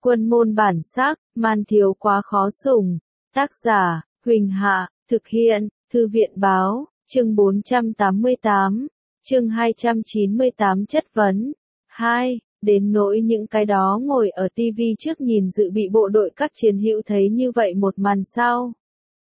Quân môn bản sắc, man thiếu quá khó sủng. Tác giả, Huỳnh Hạ, thực hiện, Thư viện báo, chương 488, chương 298 chất vấn. 2. Đến nỗi những cái đó ngồi ở tivi trước nhìn dự bị bộ đội các chiến hữu thấy như vậy một màn sau.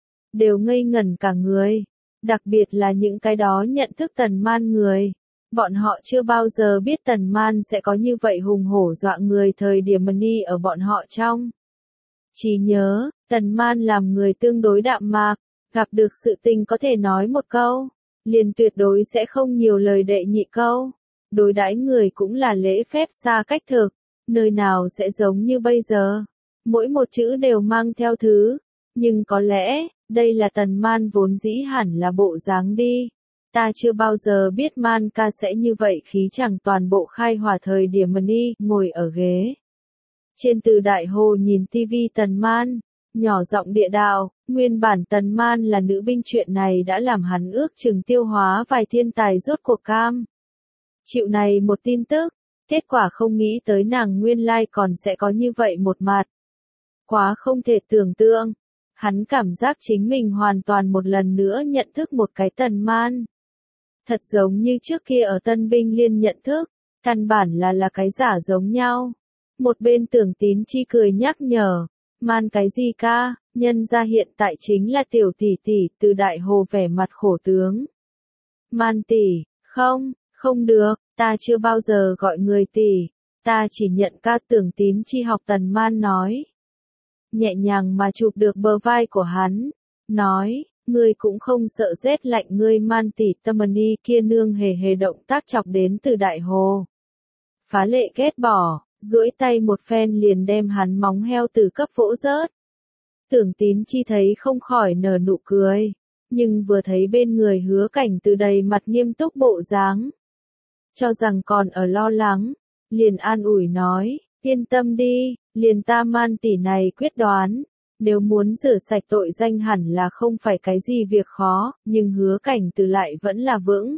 Đều ngây ngẩn cả người. Đặc biệt là những cái đó nhận thức Tần Man người. Bọn họ chưa bao giờ biết Tần Man sẽ có như vậy hùng hổ dọa người thời điểm mini ở bọn họ trong. Chỉ nhớ, Tần Man làm người tương đối đạm mạc, gặp được sự tình có thể nói một câu, liền tuyệt đối sẽ không nhiều lời đệ nhị câu. Đối đãi người cũng là lễ phép xa cách thực, nơi nào sẽ giống như bây giờ. Mỗi một chữ đều mang theo thứ, nhưng có lẽ, đây là Tần Man vốn dĩ hẳn là bộ dáng đi. Ta chưa bao giờ biết Man ca sẽ như vậy khí chẳng toàn bộ khai hỏa thời điểm mini ngồi ở ghế. Trên từ đại hồ nhìn tivi Tần Man, nhỏ giọng địa đạo, nguyên bản Tần Man là nữ binh chuyện này đã làm hắn ước chừng tiêu hóa vài thiên tài rốt cuộc cam. Chịu này một tin tức, kết quả không nghĩ tới nàng nguyên lai còn sẽ có như vậy một mặt. Quá không thể tưởng tượng, hắn cảm giác chính mình hoàn toàn một lần nữa nhận thức một cái Tần Man. Thật giống như trước kia ở Tân Binh Liên nhận thức, căn bản là cái giả giống nhau. Một bên Tưởng Tín Chi cười nhắc nhở, Man cái gì ca, nhân ra hiện tại chính là tiểu tỷ tỷ. Từ đại hồ vẻ mặt khổ tướng. Man tỷ, không được, ta chưa bao giờ gọi người tỷ, ta chỉ nhận ca. Tưởng Tín Chi học Tần Man nói. Nhẹ nhàng mà chụp được bờ vai của hắn, nói, ngươi cũng không sợ rét lạnh. Ngươi Man tỷ tâm ni kia nương hề hề động tác chọc đến Từ đại hồ. Phá lệ ghét bỏ, duỗi tay một phen liền đem hắn móng heo từ cấp vỗ rớt. Tưởng Tín Chi thấy không khỏi nở nụ cười, nhưng vừa thấy bên người Hứa Cảnh Từ đầy mặt nghiêm túc bộ dáng, cho rằng còn ở lo lắng, liền an ủi nói, yên tâm đi, liền ta Man tỷ này quyết đoán, nếu muốn rửa sạch tội danh hẳn là không phải cái gì việc khó. Nhưng Hứa Cảnh Từ lại vẫn là vững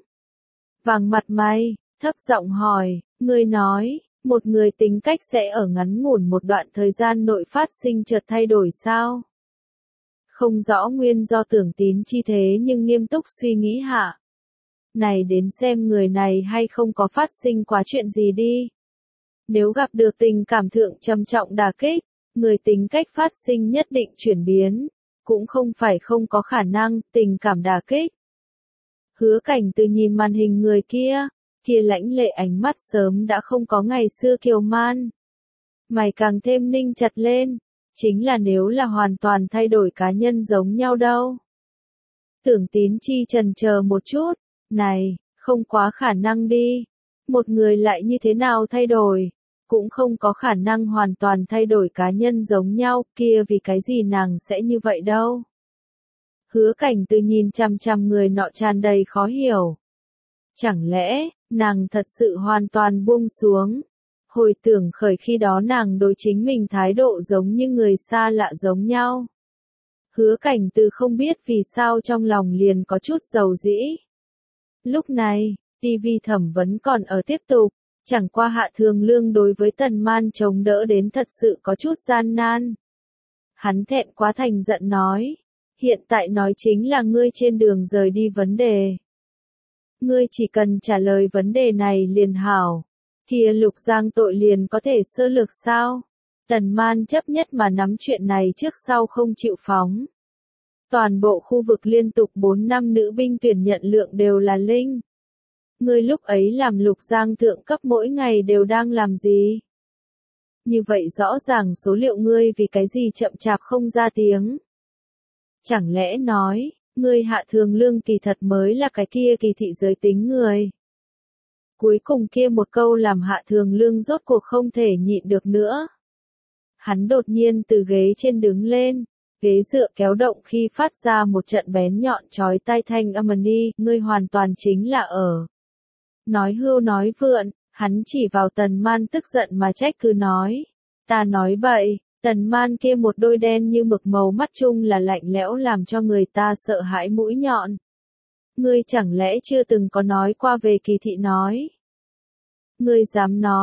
vàng mặt mày, thấp giọng hỏi, ngươi nói, một người tính cách sẽ ở ngắn ngủn một đoạn thời gian nội phát sinh chợt thay đổi sao? Không rõ nguyên do. Tưởng Tín Chi thế nhưng nghiêm túc suy nghĩ hạ. Này đến xem người này hay không có phát sinh quá chuyện gì đi. Nếu gặp được tình cảm thượng trầm trọng đả kích, người tính cách phát sinh nhất định chuyển biến, cũng không phải không có khả năng. Tình cảm đả kích. Hứa Cảnh Từ nhìn màn hình người kia lãnh lệ ánh mắt sớm đã không có ngày xưa kiều man. Mày càng thêm ninh chặt lên, chính là nếu là hoàn toàn thay đổi cá nhân giống nhau đâu. Tưởng Tín Chi chần chờ một chút, này, không quá khả năng đi. Một người lại như thế nào thay đổi, cũng không có khả năng hoàn toàn thay đổi cá nhân giống nhau, kia vì cái gì nàng sẽ như vậy đâu. Hứa Cảnh Từ nhìn chằm chằm người nọ tràn đầy khó hiểu. Chẳng lẽ, nàng thật sự hoàn toàn buông xuống? Hồi tưởng khởi khi đó nàng đối chính mình thái độ giống như người xa lạ giống nhau. Hứa Cảnh Từ không biết vì sao trong lòng liền có chút dầu dĩ. Lúc này, TV thẩm vấn còn ở tiếp tục, chẳng qua Hạ Thường Lương đối với Tần Man chống đỡ đến thật sự có chút gian nan. Hắn thẹn quá thành giận nói, hiện tại nói chính là ngươi trên đường rời đi vấn đề. Ngươi chỉ cần trả lời vấn đề này liền hảo. Kia Lục Giang tội liền có thể sơ lược sao? Tần Man chấp nhất mà nắm chuyện này trước sau không chịu phóng. Toàn bộ khu vực liên tục 4 năm nữ binh tuyển nhận lượng đều là linh. Ngươi lúc ấy làm Lục Giang thượng cấp mỗi ngày đều đang làm gì? Như vậy rõ ràng số liệu ngươi vì cái gì chậm chạp không ra tiếng? Chẳng lẽ nói, ngươi Hạ Thường Lương kỳ thật mới là cái kia kỳ thị giới tính người? Cuối cùng kia một câu làm Hạ Thường Lương rốt cuộc không thể nhịn được nữa. Hắn đột nhiên từ ghế trên đứng lên, ghế dựa kéo động khi phát ra một trận bén nhọn chói tai thanh âm ni, ngươi hoàn toàn chính là ở nói hưu nói vượn. Hắn chỉ vào Tần Man tức giận mà trách cứ nói, ta nói bậy. Tần Man kia một đôi đen như mực màu mắt chung là lạnh lẽo làm cho người ta sợ hãi mũi nhọn. Ngươi chẳng lẽ chưa từng có nói qua về kỳ thị nói? Ngươi dám nói,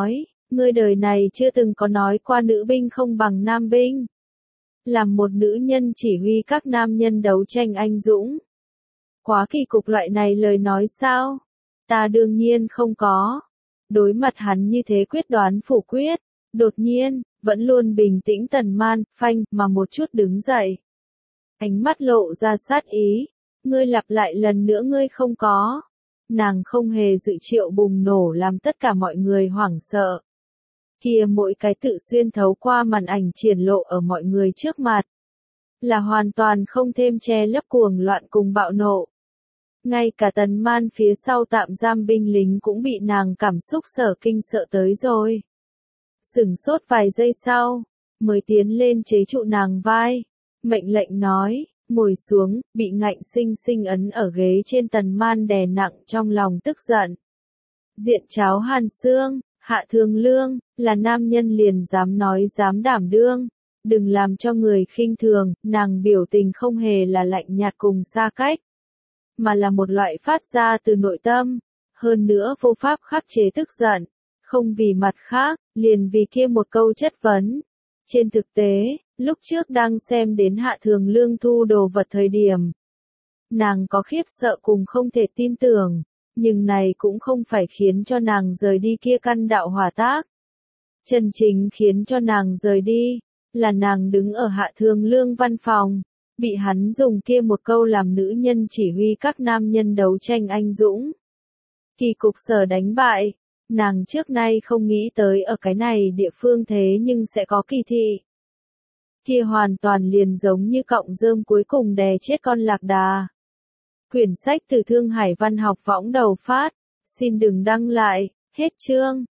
Ngươi đời này chưa từng có nói qua nữ binh không bằng nam binh. Làm một nữ nhân chỉ huy các nam nhân đấu tranh anh dũng. Quá kỳ cục loại này lời nói sao? Ta đương nhiên không có. Đối mặt hắn như thế quyết đoán phủ quyết, đột nhiên, vẫn luôn bình tĩnh Tần Man, phanh, mà một chút đứng dậy. Ánh mắt lộ ra sát ý. Ngươi lặp lại lần nữa ngươi không có. Nàng không hề dự triệu bùng nổ làm tất cả mọi người hoảng sợ. Kia mỗi cái tự xuyên thấu qua màn ảnh triển lộ ở mọi người trước mặt. Là hoàn toàn không thêm che lấp cuồng loạn cùng bạo nộ. Ngay cả Tần Man phía sau tạm giam binh lính cũng bị nàng cảm xúc sở kinh sợ tới rồi. Sửng sốt vài giây sau, mới tiến lên chế trụ nàng vai. Mệnh lệnh nói, ngồi xuống, bị ngạnh sinh sinh ấn ở ghế trên Tần Man đè nặng trong lòng tức giận. Diện cháo hàn xương, Hạ Thường Lương, là nam nhân liền dám nói dám đảm đương. Đừng làm cho người khinh thường, nàng biểu tình không hề là lạnh nhạt cùng xa cách. Mà là một loại phát ra từ nội tâm. Hơn nữa vô pháp khắc chế tức giận. Không vì mặt khác, liền vì kia một câu chất vấn. Trên thực tế, lúc trước đang xem đến Hạ Thường Lương thu đồ vật thời điểm. Nàng có khiếp sợ cùng không thể tin tưởng. Nhưng này cũng không phải khiến cho nàng rời đi kia căn đạo hỏa tác. Chân chính khiến cho nàng rời đi, là nàng đứng ở Hạ Thường Lương văn phòng, bị hắn dùng kia một câu làm nữ nhân chỉ huy các nam nhân đấu tranh anh dũng. Kỳ cục sở đánh bại, nàng trước nay không nghĩ tới ở cái này địa phương thế nhưng sẽ có kỳ thị. Kia hoàn toàn liền giống như cọng rơm cuối cùng đè chết con lạc đà. Quyển sách từ Thương Hải Văn học võng đầu phát, xin đừng đăng lại, hết chương.